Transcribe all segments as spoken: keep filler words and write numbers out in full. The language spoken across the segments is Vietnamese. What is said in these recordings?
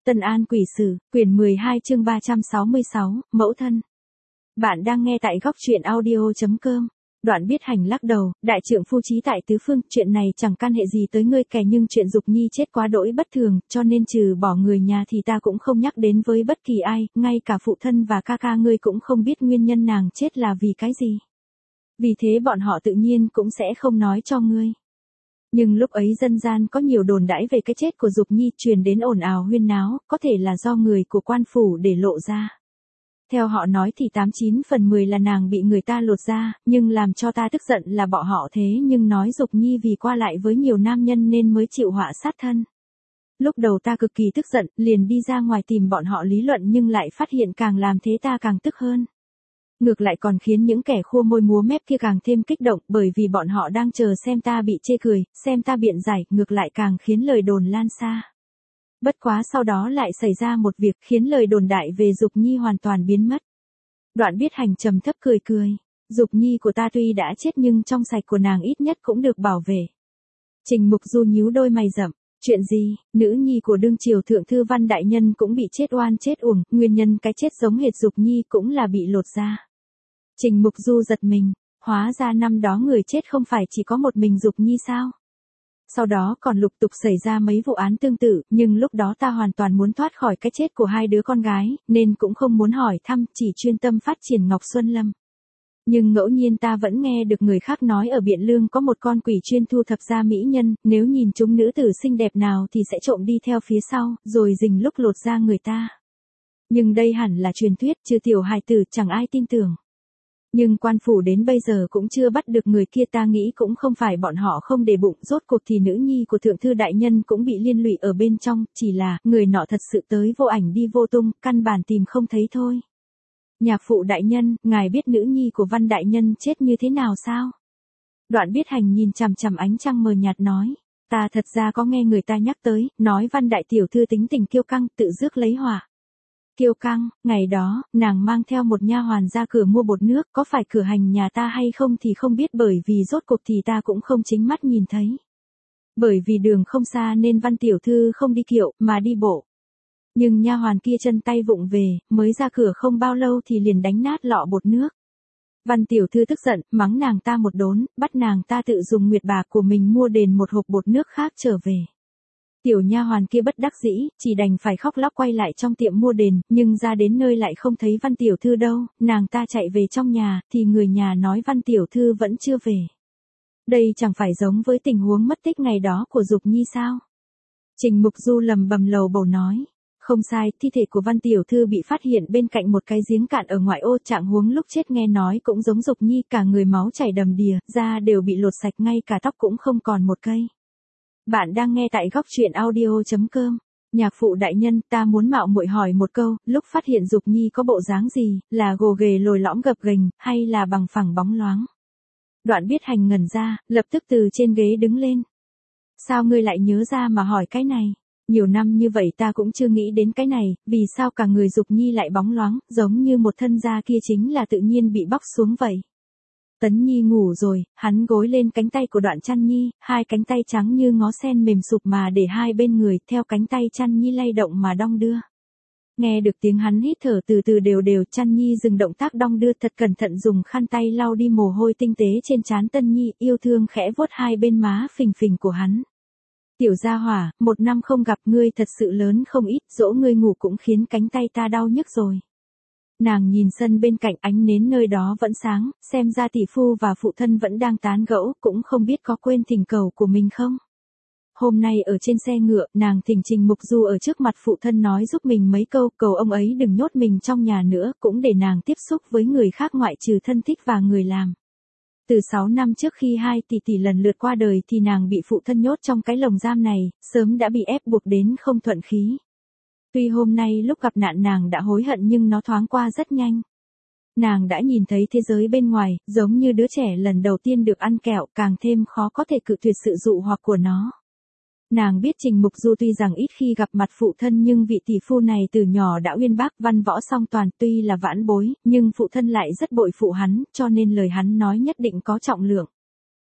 Tân An Quỷ Sử, quyển mười hai chương ba trăm sáu mươi sáu, Mẫu Thân. Bạn đang nghe tại góc truyện audio chấm com. Đoạn Biết Hành lắc đầu, đại trượng phu chí tại tứ phương, chuyện này chẳng can hệ gì tới ngươi kẻ, nhưng chuyện Dục Nhi chết quá đỗi bất thường, cho nên trừ bỏ người nhà thì ta cũng không nhắc đến với bất kỳ ai, ngay cả phụ thân và ca ca ngươi cũng không biết nguyên nhân nàng chết là vì cái gì. Vì thế bọn họ tự nhiên cũng sẽ không nói cho ngươi. Nhưng lúc ấy dân gian có nhiều đồn đãi về cái chết của Dục Nhi, truyền đến ồn ào huyên náo, có thể là do người của quan phủ để lộ ra. Theo họ nói thì tám chín phần mười là nàng bị người ta lột ra, nhưng làm cho ta tức giận là bọn họ thế nhưng nói Dục Nhi vì qua lại với nhiều nam nhân nên mới chịu họa sát thân. Lúc đầu ta cực kỳ tức giận, liền đi ra ngoài tìm bọn họ lý luận, nhưng lại phát hiện càng làm thế ta càng tức hơn. Ngược lại còn khiến những kẻ khua môi múa mép kia càng thêm kích động, bởi vì bọn họ đang chờ xem ta bị chê cười, xem ta biện giải, ngược lại càng khiến lời đồn lan xa. Bất quá sau đó lại xảy ra một việc khiến lời đồn đại về Dục Nhi hoàn toàn biến mất. Đoạn Biết Hành trầm thấp cười cười. Dục Nhi của ta tuy đã chết nhưng trong sạch của nàng ít nhất cũng được bảo vệ. Trình Mục Du nhíu đôi mày rậm. Chuyện gì? Nữ nhi của đương triều thượng thư Văn đại nhân cũng bị chết oan chết uổng, nguyên nhân cái chết giống hệt Dục Nhi cũng là bị lột da. Trình Mục Du giật mình, hóa ra năm đó người chết không phải chỉ có một mình Dục Nhi sao? Sau đó còn lục tục xảy ra mấy vụ án tương tự, nhưng lúc đó ta hoàn toàn muốn thoát khỏi cái chết của hai đứa con gái, nên cũng không muốn hỏi thăm, chỉ chuyên tâm phát triển Ngọc Xuân Lâm. Nhưng ngẫu nhiên ta vẫn nghe được người khác nói ở Biện Lương có một con quỷ chuyên thu thập ra mỹ nhân, nếu nhìn chúng nữ tử xinh đẹp nào thì sẽ trộm đi theo phía sau, rồi rình lúc lột da người ta. Nhưng đây hẳn là truyền thuyết, trừ tiểu hài tử chẳng ai tin tưởng. Nhưng quan phủ đến bây giờ cũng chưa bắt được người kia, ta nghĩ cũng không phải bọn họ không để bụng, rốt cuộc thì nữ nhi của thượng thư đại nhân cũng bị liên lụy ở bên trong, chỉ là người nọ thật sự tới vô ảnh đi vô tung, căn bản tìm không thấy thôi. Nhạc phụ đại nhân, ngài biết nữ nhi của Văn đại nhân chết như thế nào sao? Đoạn Biết Hành nhìn chằm chằm ánh trăng mờ nhạt nói, ta thật ra có nghe người ta nhắc tới, nói Văn đại tiểu thư tính tình kiêu căng, tự rước lấy họa. Kiêu căng, ngày đó, nàng mang theo một nha hoàn ra cửa mua bột nước, có phải cửa hành nhà ta hay không thì không biết, bởi vì rốt cuộc thì ta cũng không chính mắt nhìn thấy. Bởi vì đường không xa nên Văn tiểu thư không đi kiệu, mà đi bộ. Nhưng nha hoàn kia chân tay vụng về, mới ra cửa không bao lâu thì liền đánh nát lọ bột nước. Văn tiểu thư tức giận, mắng nàng ta một đốn, bắt nàng ta tự dùng nguyệt bạc của mình mua đền một hộp bột nước khác trở về. Tiểu nha hoàn kia bất đắc dĩ, chỉ đành phải khóc lóc quay lại trong tiệm mua đền, nhưng ra đến nơi lại không thấy Văn tiểu thư đâu, nàng ta chạy về trong nhà, thì người nhà nói Văn tiểu thư vẫn chưa về. Đây chẳng phải giống với tình huống mất tích ngày đó của Dục Nhi sao? Trình Mục Du lầm bầm lầu bầu nói, không sai, thi thể của Văn tiểu thư bị phát hiện bên cạnh một cái giếng cạn ở ngoại ô, trạng huống lúc chết nghe nói cũng giống Dục Nhi, cả người máu chảy đầm đìa, da đều bị lột sạch, ngay cả tóc cũng không còn một cây. Bạn đang nghe tại góc truyện audio chấm com. Nhạc phụ đại nhân, ta muốn mạo muội hỏi một câu, lúc phát hiện Dục Nhi có bộ dáng gì, là gồ ghề lồi lõm gập ghềnh, hay là bằng phẳng bóng loáng? Đoạn Biết Hành ngẩn ra, lập tức từ trên ghế đứng lên. Sao ngươi lại nhớ ra mà hỏi cái này? Nhiều năm như vậy ta cũng chưa nghĩ đến cái này, vì sao cả người Dục Nhi lại bóng loáng, giống như một thân da kia chính là tự nhiên bị bóc xuống vậy. Tấn Nhi ngủ rồi, hắn gối lên cánh tay của Đoạn Chăn Nhi, hai cánh tay trắng như ngó sen mềm sụp mà để hai bên người, theo cánh tay Chăn Nhi lay động mà đong đưa. Nghe được tiếng hắn hít thở từ từ đều đều, Chăn Nhi dừng động tác đong đưa, thật cẩn thận dùng khăn tay lau đi mồ hôi tinh tế trên trán Tân Nhi, yêu thương khẽ vuốt hai bên má phình phình của hắn. Tiểu gia hỏa, một năm không gặp ngươi thật sự lớn không ít, dỗ ngươi ngủ cũng khiến cánh tay ta đau nhức rồi. Nàng nhìn sân bên cạnh, ánh nến nơi đó vẫn sáng, xem ra tỷ phu và phụ thân vẫn đang tán gẫu, cũng không biết có quên thỉnh cầu của mình không. Hôm nay ở trên xe ngựa, nàng thỉnh Trình Mục Du ở trước mặt phụ thân nói giúp mình mấy câu, cầu ông ấy đừng nhốt mình trong nhà nữa, cũng để nàng tiếp xúc với người khác ngoại trừ thân thích và người làm. Từ sáu năm trước khi hai tỷ tỷ lần lượt qua đời thì nàng bị phụ thân nhốt trong cái lồng giam này, sớm đã bị ép buộc đến không thuận khí. Tuy hôm nay lúc gặp nạn nàng đã hối hận nhưng nó thoáng qua rất nhanh. Nàng đã nhìn thấy thế giới bên ngoài, giống như đứa trẻ lần đầu tiên được ăn kẹo, càng thêm khó có thể cự tuyệt sự dụ hoặc của nó. Nàng biết Trình Mục Du tuy rằng ít khi gặp mặt phụ thân nhưng vị tỷ phu này từ nhỏ đã uyên bác văn võ song toàn, tuy là vãn bối, nhưng phụ thân lại rất bội phụ hắn, cho nên lời hắn nói nhất định có trọng lượng.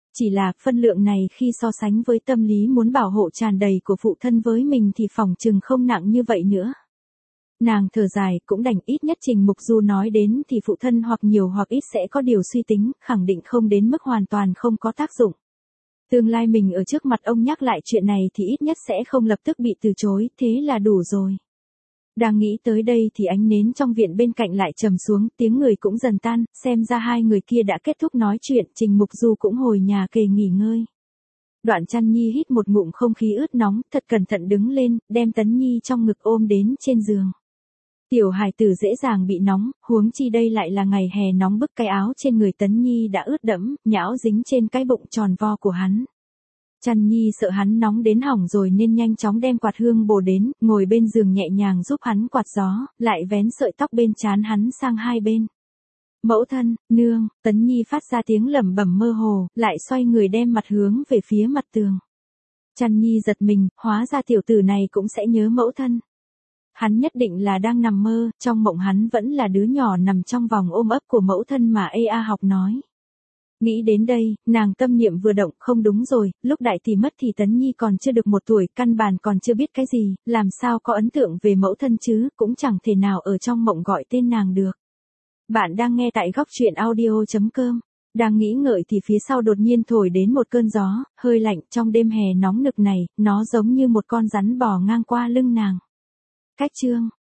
Chỉ là phân lượng này khi so sánh với tâm lý muốn bảo hộ tràn đầy của phụ thân với mình thì phỏng chừng không nặng như vậy nữa. Nàng thở dài, cũng đành, ít nhất Trình Mục Du nói đến thì phụ thân hoặc nhiều hoặc ít sẽ có điều suy tính, khẳng định không đến mức hoàn toàn không có tác dụng. Tương lai mình ở trước mặt ông nhắc lại chuyện này thì ít nhất sẽ không lập tức bị từ chối, thế là đủ rồi. Đang nghĩ tới đây thì ánh nến trong viện bên cạnh lại trầm xuống, tiếng người cũng dần tan, xem ra hai người kia đã kết thúc nói chuyện, Trình Mục Du cũng hồi nhà kề nghỉ ngơi. Đoạn Chăn Nhi hít một ngụm không khí ướt nóng, thật cẩn thận đứng lên, đem Tấn Nhi trong ngực ôm đến trên giường. Tiểu hài tử dễ dàng bị nóng, huống chi đây lại là ngày hè nóng bức, cái áo trên người Tấn Nhi đã ướt đẫm, nhão dính trên cái bụng tròn vo của hắn. Chăn Nhi sợ hắn nóng đến hỏng rồi nên nhanh chóng đem quạt hương bồ đến, ngồi bên giường nhẹ nhàng giúp hắn quạt gió, lại vén sợi tóc bên trán hắn sang hai bên. Mẫu thân, nương, Tấn Nhi phát ra tiếng lẩm bẩm mơ hồ, lại xoay người đem mặt hướng về phía mặt tường. Chăn Nhi giật mình, hóa ra tiểu tử này cũng sẽ nhớ mẫu thân. Hắn nhất định là đang nằm mơ, trong mộng hắn vẫn là đứa nhỏ nằm trong vòng ôm ấp của mẫu thân mà ê a học nói. Nghĩ đến đây, nàng tâm niệm vừa động, không đúng rồi, lúc đại tỷ mất thì Tấn Nhi còn chưa được một tuổi, căn bản còn chưa biết cái gì, làm sao có ấn tượng về mẫu thân chứ, cũng chẳng thể nào ở trong mộng gọi tên nàng được. Bạn đang nghe tại góc truyện audio chấm com. Đang nghĩ ngợi thì phía sau đột nhiên thổi đến một cơn gió, hơi lạnh, trong đêm hè nóng nực này, nó giống như một con rắn bò ngang qua lưng nàng. Cách chương